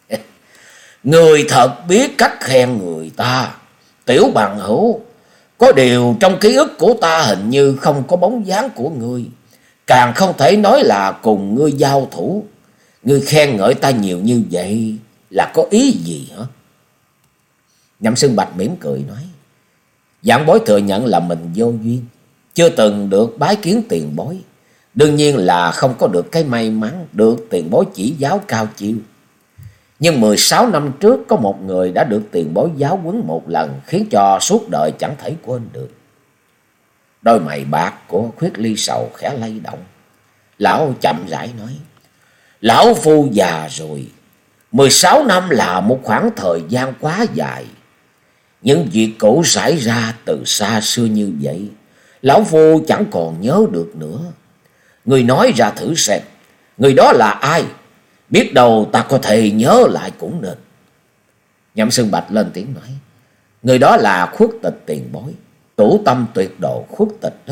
"Người thật biết cách khen người ta, tiểu bằng hữu. Có điều trong ký ức của ta hình như không có bóng dáng của ngươi, càng không thể nói là cùng ngươi giao thủ. Ngươi khen ngợi ta nhiều như vậy là có ý gì hả?" Nhậm Sưng Bạch mỉm cười nói: "Giảng bối thừa nhận là mình vô duyên, chưa từng được bái kiến tiền bối. Đương nhiên là không có được cái may mắn được tiền bối chỉ giáo cao chiêu. Nhưng mười sáu năm trước có một người đã được tiền bối giáo huấn một lần, khiến cho suốt đời chẳng thể quên được." Đôi mày bạc của Khuyết Ly Sầu khẽ lay động. Lão chậm rãi nói: "Lão phu già rồi. Mười sáu năm là một khoảng thời gian quá dài. Những việc cũ xảy ra từ xa xưa như vậy, lão phu chẳng còn nhớ được nữa. Người nói ra thử xem, người đó là ai? Biết đâu ta có thể nhớ lại cũng nên." Nhậm Sưng Bạch lên tiếng nói: "Người đó là Khuất Tịch tiền bối, tủ tâm tuyệt độ Khuất Tịch đó."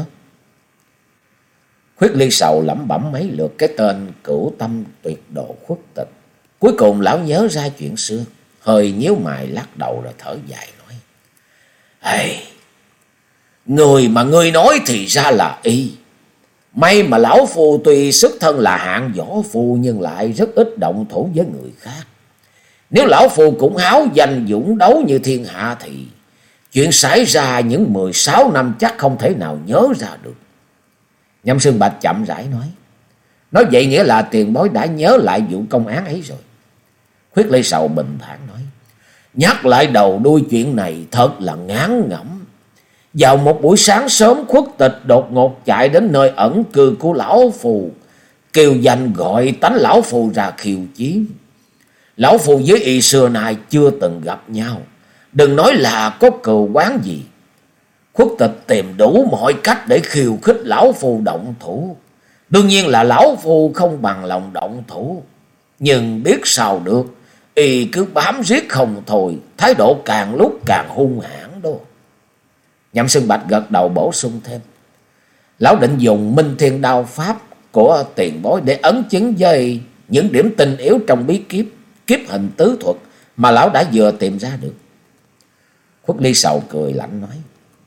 Khuyết Ly Sầu lẩm bẩm mấy lượt cái tên cửu tâm tuyệt độ Khuất Tịch. Cuối cùng lão nhớ ra chuyện xưa, hơi nhíu mày lắc đầu rồi thở dài nói: "Hey, người mà ngươi nói thì ra là y. May mà lão phu tuy xuất thân là hạng võ phu nhưng lại rất ít động thủ với người khác. Nếu lão phu cũng háo danh dũng đấu như thiên hạ thì chuyện xảy ra những mười sáu năm chắc không thể nào nhớ ra được." Nhậm Sưng Bạch chậm rãi nói: "Nói vậy nghĩa là tiền bối đã nhớ lại vụ công án ấy rồi." Khuyết Ly Sầu bình thản nói: "Nhắc lại đầu đuôi chuyện này thật là ngán ngẩm. Vào một buổi sáng sớm, Khuất Tịch đột ngột chạy đến nơi ẩn cư của lão phù, kêu danh gọi tánh lão phù ra khiêu chiến. Lão phù với y xưa nay chưa từng gặp nhau, đừng nói là có cừu oán gì. Khuất tịch tìm đủ mọi cách để khiêu khích lão phu động thủ. Đương nhiên là lão phu không bằng lòng động thủ. Nhưng biết sao được, y cứ bám riết không thôi, thái độ càng lúc càng hung hãn đó. Nhậm Xương Bạch gật đầu bổ sung thêm. Lão định dùng Minh Thiên Đao pháp của tiền bối để ấn chứng với những điểm tinh yếu trong bí kíp, kiếp hình tứ thuật mà lão đã vừa tìm ra được. Khuất Ly Sầu cười lạnh nói.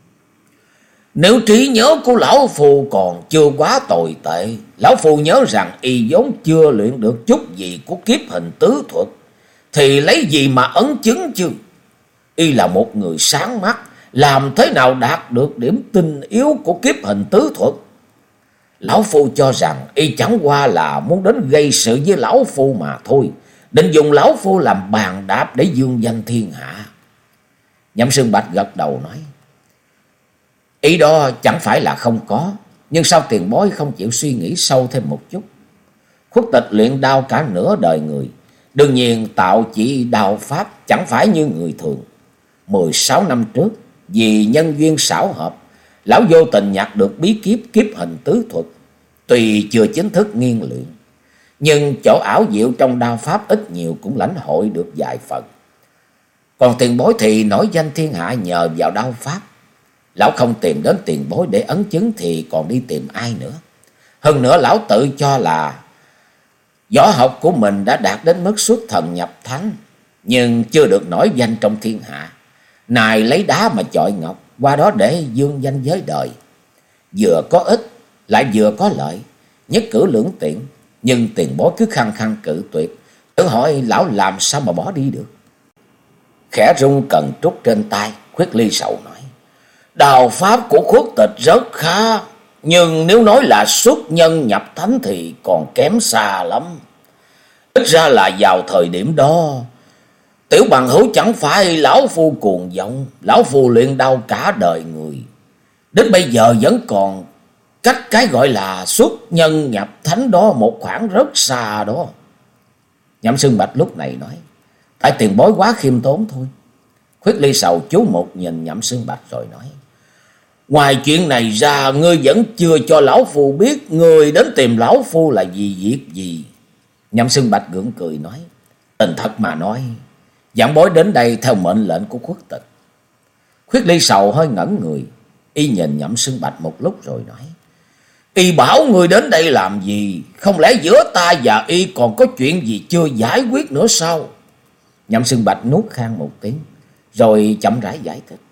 Nếu trí nhớ của lão phu còn chưa quá tồi tệ, lão phu nhớ rằng y vốn chưa luyện được chút gì của kiếp hình tứ thuật, thì lấy gì mà ấn chứng chứ? Y là một người sáng mắt, làm thế nào đạt được điểm tinh yếu của kiếp hình tứ thuật? Lão phu cho rằng y chẳng qua là muốn đến gây sự với lão phu mà thôi, định dùng lão phu làm bàn đạp để dương danh thiên hạ. Nhậm Xương Bạch gật đầu nói. Ý đó chẳng phải là không có, nhưng sao tiền bối không chịu suy nghĩ sâu thêm một chút? Khuất tịch luyện đao cả nửa đời người, đương nhiên tạo chỉ đao pháp chẳng phải như người thường. Mười sáu năm trước, vì nhân duyên xảo hợp, lão vô tình nhặt được bí kíp kiếp hình tứ thuật. Tuy chưa chính thức nghiên luyện, nhưng chỗ ảo diệu trong đao pháp ít nhiều cũng lãnh hội được vài phần. Còn tiền bối thì nổi danh thiên hạ nhờ vào đao pháp. Lão không tìm đến tiền bối để ấn chứng thì còn đi tìm ai nữa? Hơn nữa lão tự cho là võ học của mình đã đạt đến mức xuất thần nhập thánh, nhưng chưa được nổi danh trong thiên hạ. Này lấy đá mà chọi ngọc, qua đó để dương danh với đời. Vừa có ích, lại vừa có lợi, nhất cử lưỡng tiện. Nhưng tiền bối cứ khăng khăng cự tuyệt, tự hỏi lão làm sao mà bỏ đi được? Khẽ rung cần trúc trên tay, Khuyết Ly Sầu nói. Đào pháp của Khuất tịch rất khá, nhưng nếu nói là xuất nhân nhập thánh thì còn kém xa lắm. Ít ra là vào thời điểm đó, tiểu bằng hữu chẳng phải lão phu cuồng vọng, lão phu luyện đao cả đời người, đến bây giờ vẫn còn cách cái gọi là xuất nhân nhập thánh đó một khoảng rất xa đó. Nhậm Xương Bạch lúc này nói. Tại tiền bối quá khiêm tốn thôi. Khuyết Ly Sầu chú một nhìn Nhậm Xương Bạch rồi nói. Ngoài chuyện này ra, ngươi vẫn chưa cho lão phu biết ngươi đến tìm lão phu là vì việc gì. Nhậm Xương Bạch gượng cười nói. Tình thật mà nói, vãn bối đến đây theo mệnh lệnh của Khuất tịch. Khuyết Ly Sầu hơi ngẩn người, y nhìn Nhậm Xương Bạch một lúc rồi nói. Y bảo ngươi đến đây làm gì? Không lẽ giữa ta và y còn có chuyện gì chưa giải quyết nữa sao? Nhậm Xương Bạch nuốt khan một tiếng, rồi chậm rãi giải thích.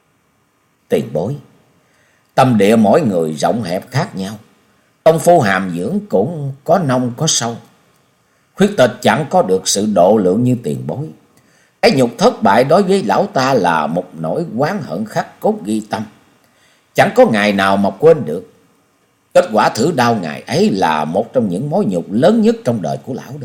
Tiền bối, tâm địa mỗi người rộng hẹp khác nhau, công phu hàm dưỡng cũng có nông có sâu. Khuyết tịch chẳng có được sự độ lượng như tiền bối. Cái nhục thất bại đối với lão ta là một nỗi oán hận khắc cốt ghi tâm, chẳng có ngày nào mà quên được. Kết quả thử đao ngày ấy là một trong những mối nhục lớn nhất trong đời của lão đâu.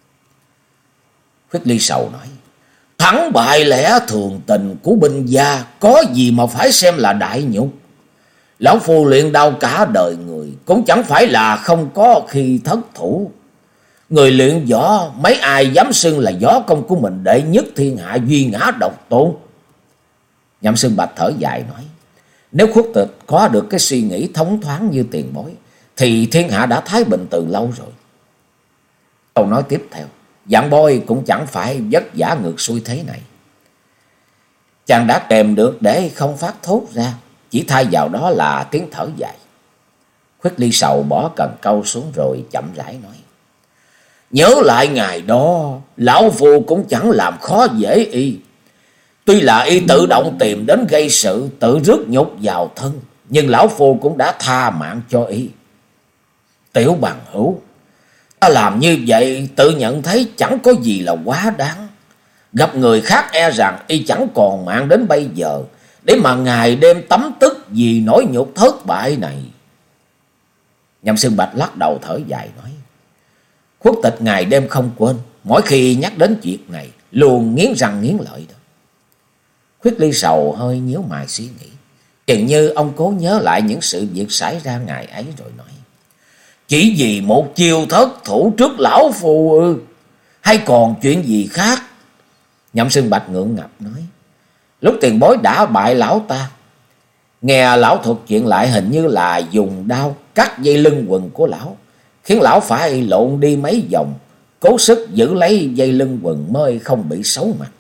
Khuyết Ly Sầu nói. Thắng bại lẽ thường tình của binh gia, có gì mà phải xem là đại nhục. Lão phu luyện đao cả đời người, cũng chẳng phải là không có khi thất thủ. Người luyện võ, mấy ai dám xưng là võ công của mình đệ nhất thiên hạ, duy ngã độc tôn. Nhậm Xương Bạch thở dài nói. Nếu Khuất tịch có được cái suy nghĩ thống thoáng như tiền bối, thì thiên hạ đã thái bình từ lâu rồi. Câu nói tiếp theo. Vãn bối cũng chẳng phải vất vả ngược xuôi thế này. Chàng đã kèm được để không phát thốt ra, chỉ thay vào đó là tiếng thở dài. Khuyết Ly Sầu bỏ cần câu xuống rồi chậm rãi nói. Nhớ lại ngày đó, lão phu cũng chẳng làm khó dễ y. Tuy là y tự động tìm đến gây sự, tự rước nhục vào thân, nhưng lão phu cũng đã tha mạng cho y. Tiểu bằng hữu, ta làm như vậy tự nhận thấy chẳng có gì là quá đáng. Gặp người khác e rằng y chẳng còn mạng đến bây giờ, để mà ngày đêm tấm tức vì nỗi nhục thất bại này. Nhậm Xương Bạch lắc đầu thở dài nói. Khuất tịch ngày đêm không quên, mỗi khi nhắc đến chuyện này luôn nghiến răng nghiến lợi đó. Khuyết Ly Sầu hơi nhíu mày suy nghĩ, chừng như ông cố nhớ lại những sự việc xảy ra ngày ấy rồi nói. Chỉ vì một chiêu thất thủ trước lão phu ư? Hay còn chuyện gì khác? Nhậm Xương Bạch ngượng ngập nói. lúc tiền bối đã bại lão ta. Nghe lão thuật chuyện lại, hình như là dùng đao cắt dây lưng quần của lão, khiến lão phải lộn đi mấy vòng, cố sức giữ lấy dây lưng quần mới không bị xấu mặt.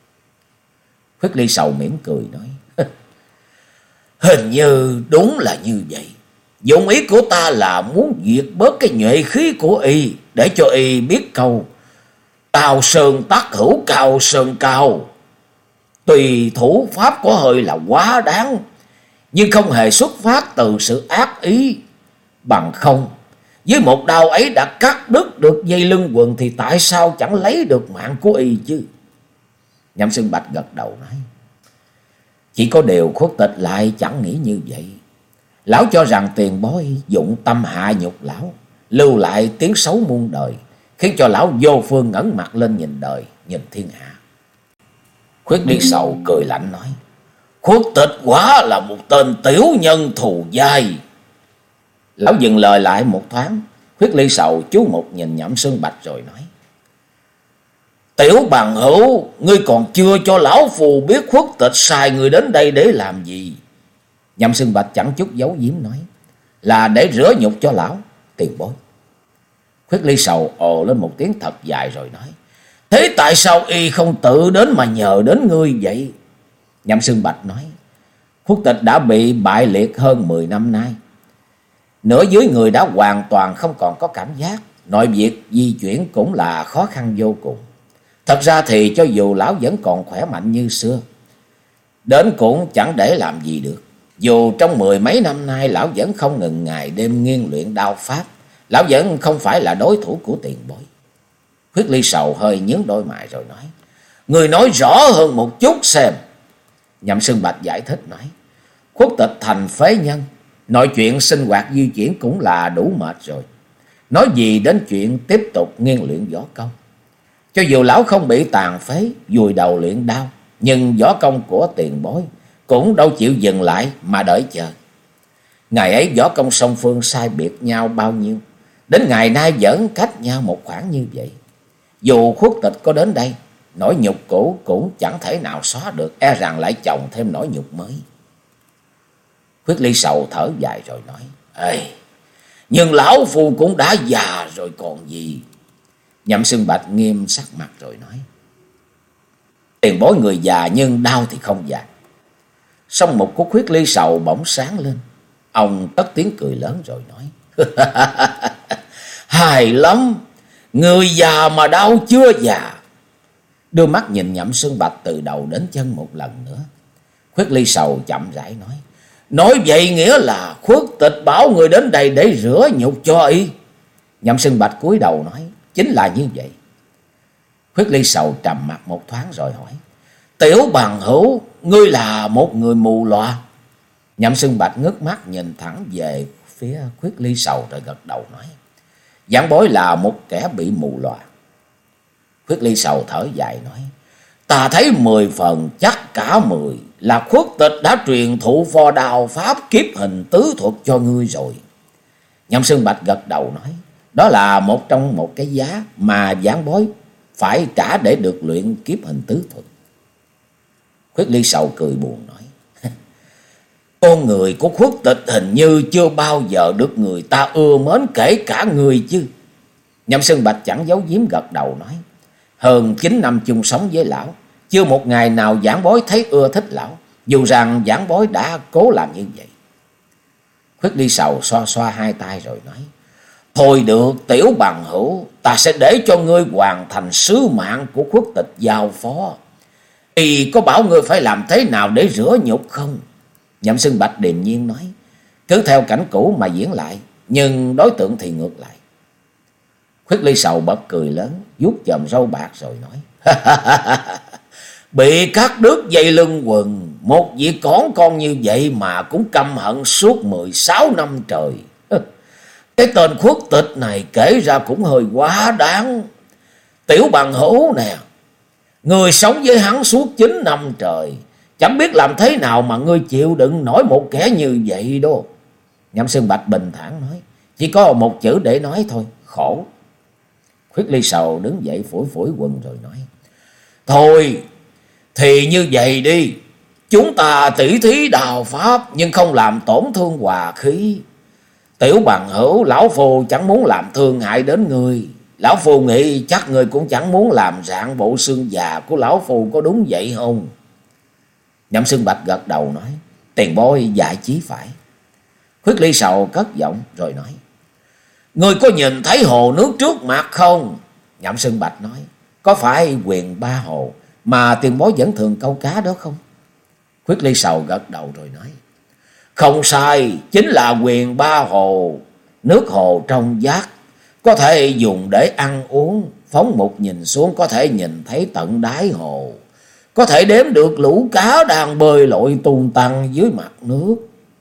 Khuyết Ly Sầu mỉm cười nói, hình như đúng là như vậy. Dụng ý của ta là muốn diệt bớt cái nhuệ khí của y, để cho y biết câu cao sơn tắc hữu cao sơn cao. Tùy thủ pháp có hơi là quá đáng, nhưng không hề xuất phát từ sự ác ý. Bằng không, với một đao ấy đã cắt đứt được dây lưng quần, thì tại sao chẳng lấy được mạng của y chứ? Nhậm Xương Bạch gật đầu nói, chỉ có điều Khuất Tịch lại chẳng nghĩ như vậy. Lão cho rằng tiền bối dụng tâm hạ nhục lão, lưu lại tiếng xấu muôn đời, khiến cho lão vô phương ngẩng mặt lên nhìn đời, nhìn thiên hạ. Khuyết Ly Sầu cười lạnh nói, Khuất Tịch quả là một tên tiểu nhân thù dai. Lão dừng lời lại một thoáng. Khuyết Ly Sầu chú một nhìn Nhậm Xương Bạch rồi nói, tiểu bằng hữu, ngươi còn chưa cho lão phù biết Khuất Tịch sai ngươi đến đây để làm gì? Nhậm Xương Bạch chẳng chút giấu giếm nói, là để rửa nhục cho lão tiền bối. Khuyết Ly Sầu ồ lên một tiếng thật dài rồi nói, thế tại sao y không tự đến mà nhờ đến ngươi vậy? Nhậm Xương Bạch nói, Khuất Tịch đã bị bại liệt hơn mười năm nay, nửa dưới người đã hoàn toàn không còn có cảm giác, nội việc di chuyển cũng là khó khăn vô cùng. Thật ra thì cho dù lão vẫn còn khỏe mạnh như xưa, đến cũng chẳng để làm gì được. Dù trong mười mấy năm nay lão vẫn không ngừng ngày đêm nghiên luyện đao pháp, lão vẫn không phải là đối thủ của tiền bối. Khuyết Ly Sầu hơi nhướng đôi mày rồi nói, người nói rõ hơn một chút xem. Nhậm Xương Bạch giải thích nói, Khuất Tịch thành phế nhân, nội chuyện sinh hoạt di chuyển cũng là đủ mệt rồi, nói gì đến chuyện tiếp tục nghiên luyện võ công. Cho dù lão không bị tàn phế, vùi đầu luyện đao, nhưng võ công của tiền bối cũng đâu chịu dừng lại mà đợi chờ. Ngày ấy võ công song phương sai biệt nhau bao nhiêu, đến ngày nay vẫn cách nhau một khoảng như vậy. Dù Khuất Tịch có đến đây, nỗi nhục cũ cũng chẳng thể nào xóa được, e rằng lại chồng thêm nỗi nhục mới. Khuyết Ly Sầu thở dài rồi nói, ê, nhưng lão phu cũng đã già rồi còn gì. Nhậm Xương Bạch nghiêm sắc mặt rồi nói, tiền bối người già nhưng đau thì không già. Song một của Khuyết Ly Sầu bỗng sáng lên, ông cất tiếng cười lớn rồi nói, hài lắm, người già mà đau chưa già. Đưa mắt nhìn Nhậm Xương Bạch từ đầu đến chân một lần nữa. Khuyết Ly Sầu chậm rãi nói, nói vậy nghĩa là Khuất Tịch bảo người đến đây để rửa nhục cho y? Nhậm Xương Bạch cúi đầu nói, chính là như vậy. Khuyết Ly Sầu trầm mặt một thoáng rồi hỏi, tiểu bằng hữu, ngươi là một người mù lòa? Nhậm Xương Bạch ngước mắt nhìn thẳng về phía Khuyết Ly Sầu rồi gật đầu nói, giảng bối là một kẻ bị mù lòa. Khuyết Ly Sầu thở dài nói, ta thấy mười phần chắc cả mười là Khuất Tịch đã truyền thụ vò đào pháp kiếp hình tứ thuật cho ngươi rồi. Nhậm Xương Bạch gật đầu nói, đó là một trong một cái giá mà giảng bối phải trả để được luyện kiếp hình tứ thuật. Khuyết Ly Sầu cười buồn nói, con người của Khuất Tịch hình như chưa bao giờ được người ta ưa mến, kể cả người chứ. Nhậm Xương Bạch chẳng giấu giếm gật đầu nói, hơn chín năm chung sống với lão, chưa một ngày nào giảng bối thấy ưa thích lão, dù rằng giảng bối đã cố làm như vậy. Khuyết Ly Sầu xoa xoa hai tay rồi nói, thôi được tiểu bằng hữu, ta sẽ để cho ngươi hoàn thành sứ mạng của Khuất Tịch giao phó. Y có bảo ngươi phải làm thế nào để rửa nhục không? Nhậm Xương Bạch điềm nhiên nói, cứ theo cảnh cũ mà diễn lại, nhưng đối tượng thì ngược lại. Khuyết Ly Sầu bật cười lớn, vuốt chòm râu bạc rồi nói, bị cắt đứt dây lưng quần, một việc cỏn con như vậy mà cũng căm hận suốt mười sáu năm trời. Cái tên Khuất Tịch này kể ra cũng hơi quá đáng. Tiểu bằng hữu nè, người sống với hắn suốt chín năm trời, chẳng biết làm thế nào mà ngươi chịu đựng nổi một kẻ như vậy đâu. Nhậm Xương Bạch bình thản nói, chỉ có một chữ để nói thôi, khổ. Khuyết Ly Sầu đứng dậy phủi phủi quần rồi nói, thôi thì như vậy đi, Chúng ta tỷ thí đào pháp nhưng không làm tổn thương hòa khí. Tiểu bằng hữu, lão phu chẳng muốn làm thương hại đến người. Lão phu nghĩ chắc người cũng chẳng muốn làm rạn bộ xương già của lão phu, có đúng vậy không? Nhậm Xương Bạch gật đầu nói, tiền bối dạy chí phải. Khuyết Ly Sầu cất giọng rồi nói, người có nhìn thấy hồ nước trước mặt không? Nhậm Xương Bạch nói, có phải Huyền Ba Hồ mà tiền bối vẫn thường câu cá đó không? Khuyết Ly Sầu gật đầu rồi nói, không sai, chính là Huyền Ba Hồ. Nước hồ trong vắt, có thể dùng để ăn uống. Phóng một nhìn xuống có thể nhìn thấy tận đáy hồ, có thể đếm được lũ cá đang bơi lội tung tăng dưới mặt nước.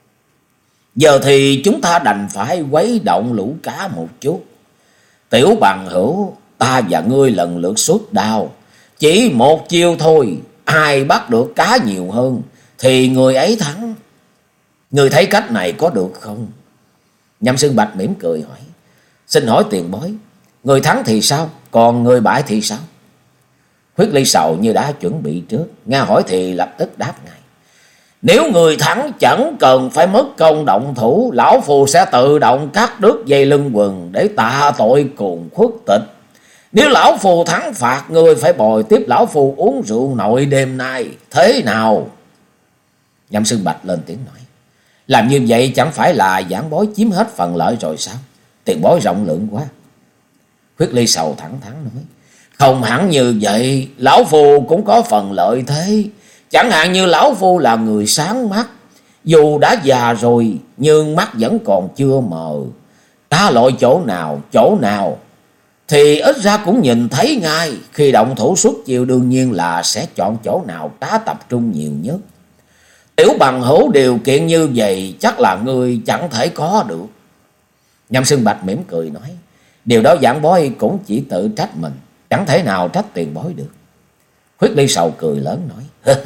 Giờ thì chúng ta đành phải quấy động lũ cá một chút. Tiểu bằng hữu, ta và ngươi lần lượt xuất đao, chỉ một chiêu thôi, ai bắt được cá nhiều hơn thì người ấy thắng. Người thấy cách này có được không? Nhậm Xương Bạch mỉm cười hỏi, xin hỏi tiền bối, người thắng thì sao, còn người bại thì sao? Khuyết Ly Sầu như đã chuẩn bị trước, nghe hỏi thì lập tức đáp ngay, nếu người thắng chẳng cần phải mất công động thủ, lão phu sẽ tự động cắt đứt dây lưng quần để tạ tội cùng khuất tịch. Nếu lão phu thắng phạt người phải bồi tiếp lão phu uống rượu nội đêm nay, thế nào? Nhậm Xương Bạch lên tiếng nói, làm như vậy chẳng phải là giảng bối chiếm hết phần lợi rồi sao? Tiền bối rộng lượng quá. Khuyết Ly Sầu thẳng thắn nói, không hẳn như vậy, lão phu cũng có phần lợi thế. Chẳng hạn như lão phu là người sáng mắt, dù đã già rồi nhưng mắt vẫn còn chưa mờ. Ta lội chỗ nào, chỗ nào thì ít ra cũng nhìn thấy ngay. Khi động thủ xuất chiêu đương nhiên là sẽ chọn chỗ nào ta tập trung nhiều nhất. Tiểu bằng hữu điều kiện như vậy chắc là người chẳng thể có được. Nhậm Xương Bạch mỉm cười nói, điều đó giảng bối cũng chỉ tự trách mình, chẳng thể nào trách tiền bối được. Khuyết Ly Sầu cười lớn nói,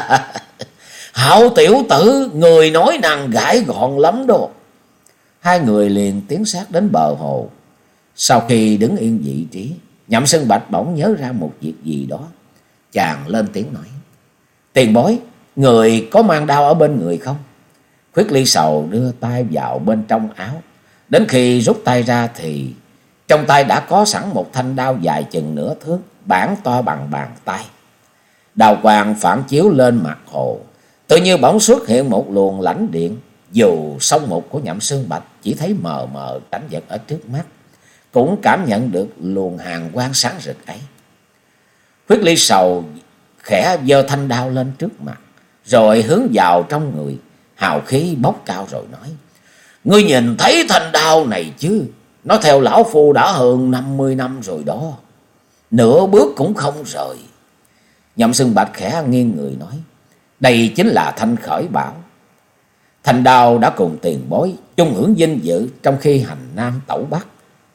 hảo tiểu tử, người nói năng gãi gọn lắm đó. Hai người liền tiến sát đến bờ hồ. Sau khi đứng yên vị trí, Nhậm Xương Bạch bỗng nhớ ra một việc gì đó. Chàng lên tiếng nói, tiền bối, người có mang đao ở bên người không? Khuyết Ly Sầu đưa tay vào bên trong áo, đến khi rút tay ra thì trong tay đã có sẵn một thanh đao dài chừng nửa thước, bản to bằng bàn tay. Đào quang phản chiếu lên mặt hồ, tự như bỗng xuất hiện một luồng lãnh điện. Dù song mục của Nhậm Xương Bạch chỉ thấy mờ mờ cảnh vật ở trước mắt, cũng cảm nhận được luồng hàn quang sáng rực ấy. Khuyết Ly Sầu khẽ giơ thanh đao lên trước mặt, rồi hướng vào trong người, hào khí bốc cao rồi nói, ngươi nhìn thấy thanh đao này chứ? Nó theo lão phu đã hơn năm mươi năm rồi đó, nửa bước cũng không rời. Nhậm Xương Bạch khẽ nghiêng người nói, đây chính là thanh khởi bảo. Thanh đao đã cùng tiền bối chung hưởng vinh dự trong khi hành nam tẩu bắc.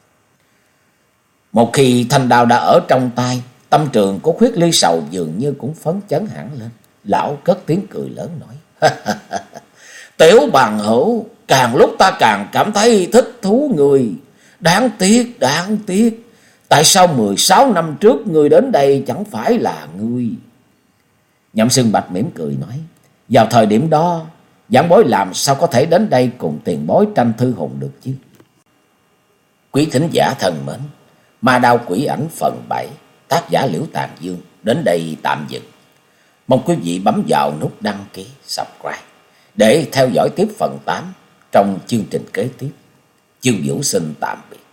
Một khi thanh đao đã ở trong tay, tâm trường của Khuyết Ly Sầu dường như cũng phấn chấn hẳn lên. Lão cất tiếng cười lớn nói, tiểu bằng hữu, càng lúc ta càng cảm thấy thích thú người. Đáng tiếc, đáng tiếc, tại sao mười sáu năm trước ngươi đến đây chẳng phải là ngươi? Nhậm Xương Bạch mỉm cười nói, vào thời điểm đó, giảng bối làm sao có thể đến đây cùng tiền bối tranh thư hùng được chứ? Quý thính giả thân mến, Ma Đao Quỷ Ảnh phần bảy, tác giả Liễu Tàn Dương đến đây tạm dừng. Mong quý vị bấm vào nút đăng ký, subscribe để theo dõi tiếp phần tám trong chương trình kế tiếp. Chương Vũ xin tạm biệt.